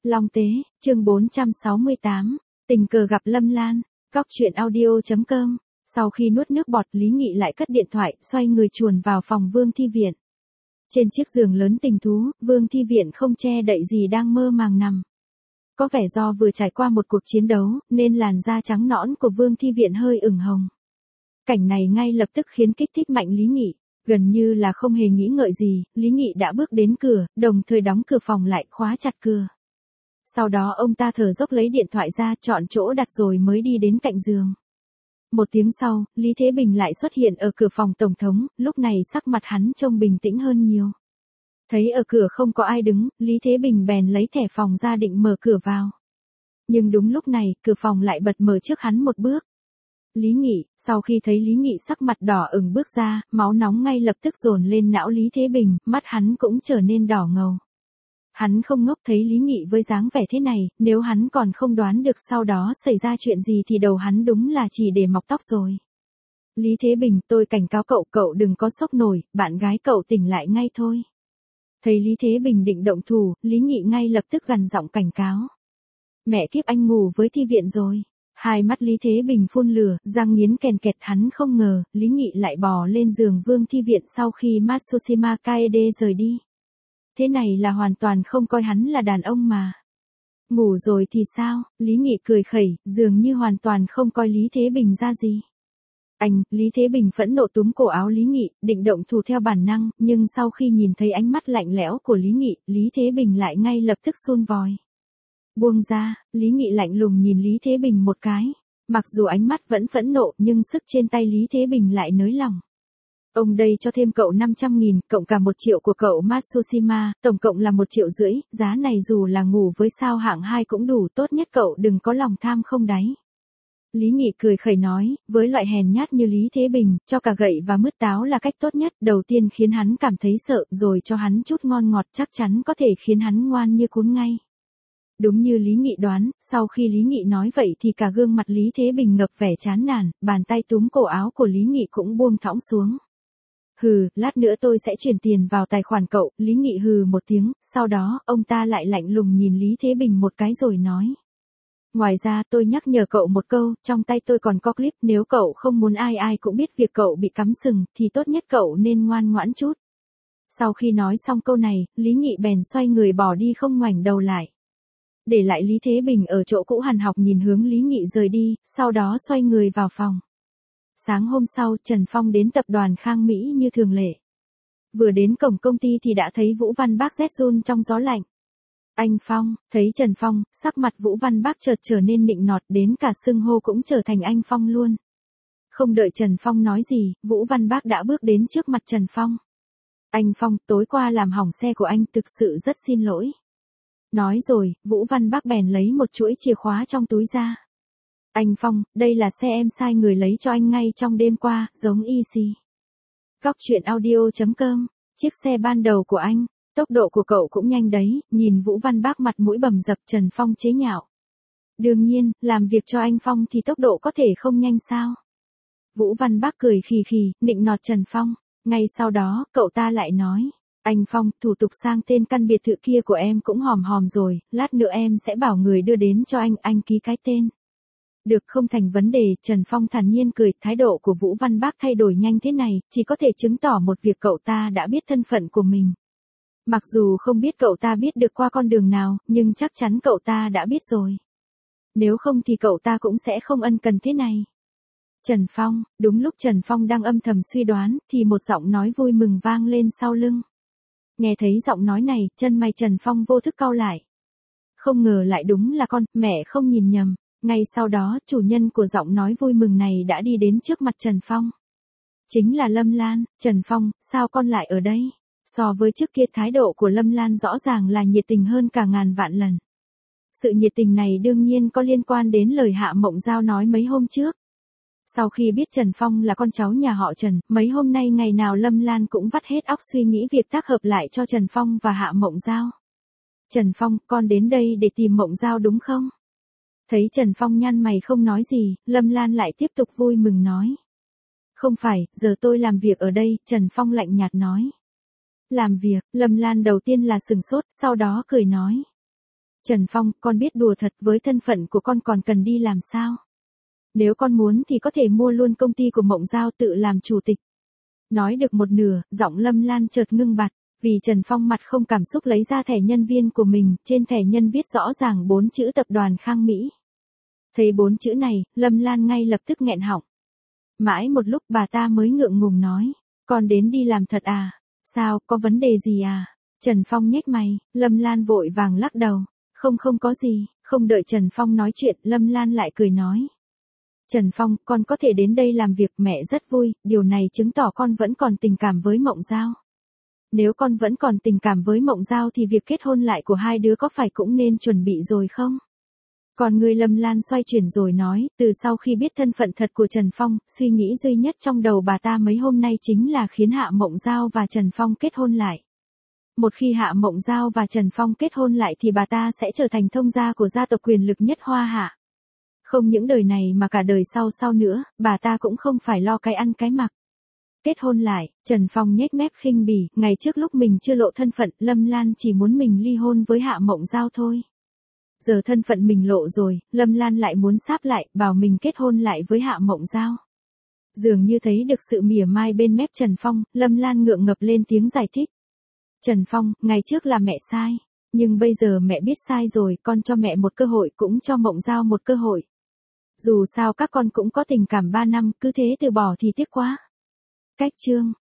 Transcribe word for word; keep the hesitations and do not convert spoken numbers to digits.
Long Tế, chương bốn trăm sáu mươi tám, tình cờ gặp Lâm Lan, Cóc truyện audio chấm com. Sau khi nuốt nước bọt, Lý Nghị lại cất điện thoại, xoay người chuồn vào phòng Vương Thi Viện. Trên chiếc giường lớn tình thú, Vương Thi Viện không che đậy gì đang mơ màng nằm. Có vẻ do vừa trải qua một cuộc chiến đấu, nên làn da trắng nõn của Vương Thi Viện hơi ửng hồng. Cảnh này ngay lập tức khiến kích thích mạnh Lý Nghị. Gần như là không hề nghĩ ngợi gì, Lý Nghị đã bước đến cửa, đồng thời đóng cửa phòng lại, khóa chặt cửa. Sau đó ông ta thở dốc lấy điện thoại ra, chọn chỗ đặt rồi mới đi đến cạnh giường. Một tiếng sau, Lý Thế Bình lại xuất hiện ở cửa phòng tổng thống, lúc này sắc mặt hắn trông bình tĩnh hơn nhiều. Thấy ở cửa không có ai đứng, Lý Thế Bình bèn lấy thẻ phòng ra định mở cửa vào. Nhưng đúng lúc này, cửa phòng lại bật mở trước hắn một bước. Lý Nghị, sau khi thấy Lý Nghị sắc mặt đỏ ửng bước ra, máu nóng ngay lập tức dồn lên não Lý Thế Bình, mắt hắn cũng trở nên đỏ ngầu. Hắn không ngốc, thấy Lý Nghị với dáng vẻ thế này, nếu hắn còn không đoán được sau đó xảy ra chuyện gì thì đầu hắn đúng là chỉ để mọc tóc rồi. Lý Thế Bình, tôi cảnh cáo cậu, cậu đừng có sốc nổi, bạn gái cậu tỉnh lại ngay thôi. Thấy Lý Thế Bình định động thủ, Lý Nghị ngay lập tức gằn giọng cảnh cáo. Mẹ kiếp, anh ngủ với Thi Viện rồi. Hai mắt Lý Thế Bình phun lửa, răng nghiến kèn kẹt, hắn không ngờ, Lý Nghị lại bò lên giường Vương Thi Viện sau khi Matsushima Kaede rời đi. Thế này là hoàn toàn không coi hắn là đàn ông mà. Ngủ rồi thì sao? Lý Nghị cười khẩy, dường như hoàn toàn không coi Lý Thế Bình ra gì. Anh, Lý Thế Bình phẫn nộ túm cổ áo Lý Nghị, định động thủ theo bản năng, nhưng sau khi nhìn thấy ánh mắt lạnh lẽo của Lý Nghị, Lý Thế Bình lại ngay lập tức sun vòi. Buông ra, Lý Nghị lạnh lùng nhìn Lý Thế Bình một cái. Mặc dù ánh mắt vẫn phẫn nộ nhưng sức trên tay Lý Thế Bình lại nới lỏng. Ông đây cho thêm cậu năm trăm nghìn, cộng cả một triệu của cậu Matsushima, tổng cộng là một triệu rưỡi, giá này dù là ngủ với sao hạng hai cũng đủ, tốt nhất cậu đừng có lòng tham không đáy. Lý Nghị cười khẩy nói, với loại hèn nhát như Lý Thế Bình, cho cả gậy và mứt táo là cách tốt nhất, đầu tiên khiến hắn cảm thấy sợ, rồi cho hắn chút ngon ngọt chắc chắn có thể khiến hắn ngoan như cún ngay. Đúng như Lý Nghị đoán, sau khi Lý Nghị nói vậy thì cả gương mặt Lý Thế Bình ngập vẻ chán nản, bàn tay túm cổ áo của Lý Nghị cũng buông thõng xuống. Hừ, lát nữa tôi sẽ chuyển tiền vào tài khoản cậu, Lý Nghị hừ một tiếng, sau đó, ông ta lại lạnh lùng nhìn Lý Thế Bình một cái rồi nói. Ngoài ra tôi nhắc nhở cậu một câu, trong tay tôi còn có clip, nếu cậu không muốn ai ai cũng biết việc cậu bị cắm sừng, thì tốt nhất cậu nên ngoan ngoãn chút. Sau khi nói xong câu này, Lý Nghị bèn xoay người bỏ đi không ngoảnh đầu lại. Để lại Lý Thế Bình ở chỗ cũ hằn học nhìn hướng Lý Nghị rời đi, sau đó xoay người vào phòng. Sáng hôm sau, Trần Phong đến tập đoàn Khang Mỹ như thường lệ. Vừa đến cổng công ty thì đã thấy Vũ Văn Bác rét run trong gió lạnh. Anh Phong, thấy Trần Phong, sắc mặt Vũ Văn Bác chợt trở nên nịnh nọt, đến cả xưng hô cũng trở thành anh Phong luôn. Không đợi Trần Phong nói gì, Vũ Văn Bác đã bước đến trước mặt Trần Phong. Anh Phong, tối qua làm hỏng xe của anh, thực sự rất xin lỗi. Nói rồi, Vũ Văn Bác bèn lấy một chuỗi chìa khóa trong túi ra. Anh Phong, đây là xe em sai người lấy cho anh ngay trong đêm qua, giống y xì. Cóc truyện audio chấm com, chiếc xe ban đầu của anh, tốc độ của cậu cũng nhanh đấy, nhìn Vũ Văn Bác mặt mũi bầm dập, Trần Phong chế nhạo. Đương nhiên, làm việc cho anh Phong thì tốc độ có thể không nhanh sao. Vũ Văn Bác cười khì khì, nịnh nọt Trần Phong, ngay sau đó, cậu ta lại nói. Anh Phong, thủ tục sang tên căn biệt thự kia của em cũng hòm hòm rồi, lát nữa em sẽ bảo người đưa đến cho anh, anh ký cái tên. Được, không thành vấn đề, Trần Phong thản nhiên cười, thái độ của Vũ Văn Bác thay đổi nhanh thế này, chỉ có thể chứng tỏ một việc, cậu ta đã biết thân phận của mình. Mặc dù không biết cậu ta biết được qua con đường nào, nhưng chắc chắn cậu ta đã biết rồi. Nếu không thì cậu ta cũng sẽ không ân cần thế này. Trần Phong, đúng lúc Trần Phong đang âm thầm suy đoán, thì một giọng nói vui mừng vang lên sau lưng. Nghe thấy giọng nói này, chân mày Trần Phong vô thức cau lại. Không ngờ lại đúng là con, mẹ không nhìn nhầm. Ngay sau đó, chủ nhân của giọng nói vui mừng này đã đi đến trước mặt Trần Phong. Chính là Lâm Lan. Trần Phong, sao con lại ở đây? So với trước kia, thái độ của Lâm Lan rõ ràng là nhiệt tình hơn cả ngàn vạn lần. Sự nhiệt tình này đương nhiên có liên quan đến lời Hạ Mộng Giao nói mấy hôm trước. Sau khi biết Trần Phong là con cháu nhà họ Trần, mấy hôm nay ngày nào Lâm Lan cũng vắt hết óc suy nghĩ việc tác hợp lại cho Trần Phong và Hạ Mộng Giao. Trần Phong, con đến đây để tìm Mộng Giao đúng không? Thấy Trần Phong nhăn mày không nói gì, Lâm Lan lại tiếp tục vui mừng nói. Không phải, giờ tôi làm việc ở đây, Trần Phong lạnh nhạt nói. Làm việc, Lâm Lan đầu tiên là sừng sốt, sau đó cười nói. Trần Phong, con biết đùa thật, với thân phận của con còn cần đi làm sao? Nếu con muốn thì có thể mua luôn công ty của Mộng Giao tự làm chủ tịch. Nói được một nửa, giọng Lâm Lan chợt ngưng bặt, vì Trần Phong mặt không cảm xúc lấy ra thẻ nhân viên của mình, trên thẻ nhân viết rõ ràng bốn chữ tập đoàn Khang Mỹ. Thấy bốn chữ này, Lâm Lan ngay lập tức nghẹn họng. Mãi một lúc bà ta mới ngượng ngùng nói, con đến đi làm thật à? Sao, có vấn đề gì à? Trần Phong nhếch mày, Lâm Lan vội vàng lắc đầu, không không có gì, không đợi Trần Phong nói chuyện, Lâm Lan lại cười nói. Trần Phong, con có thể đến đây làm việc, mẹ rất vui, điều này chứng tỏ con vẫn còn tình cảm với Mộng Giao. Nếu con vẫn còn tình cảm với Mộng Giao thì việc kết hôn lại của hai đứa có phải cũng nên chuẩn bị rồi không? Còn người Lâm Lan xoay chuyển rồi nói, từ sau khi biết thân phận thật của Trần Phong, suy nghĩ duy nhất trong đầu bà ta mấy hôm nay chính là khiến Hạ Mộng Giao và Trần Phong kết hôn lại. Một khi Hạ Mộng Giao và Trần Phong kết hôn lại thì bà ta sẽ trở thành thông gia của gia tộc quyền lực nhất Hoa Hạ. Không những đời này mà cả đời sau sau nữa, bà ta cũng không phải lo cái ăn cái mặc. Kết hôn lại, Trần Phong nhếch mép khinh bỉ, ngày trước lúc mình chưa lộ thân phận, Lâm Lan chỉ muốn mình ly hôn với Hạ Mộng Giao thôi. Giờ thân phận mình lộ rồi, Lâm Lan lại muốn sáp lại, bảo mình kết hôn lại với Hạ Mộng Giao. Dường như thấy được sự mỉa mai bên mép Trần Phong, Lâm Lan ngượng ngập lên tiếng giải thích. Trần Phong, ngày trước là mẹ sai, nhưng bây giờ mẹ biết sai rồi, con cho mẹ một cơ hội cũng cho Mộng Giao một cơ hội. Dù sao các con cũng có tình cảm ba năm, cứ thế từ bỏ thì tiếc quá. Cách chương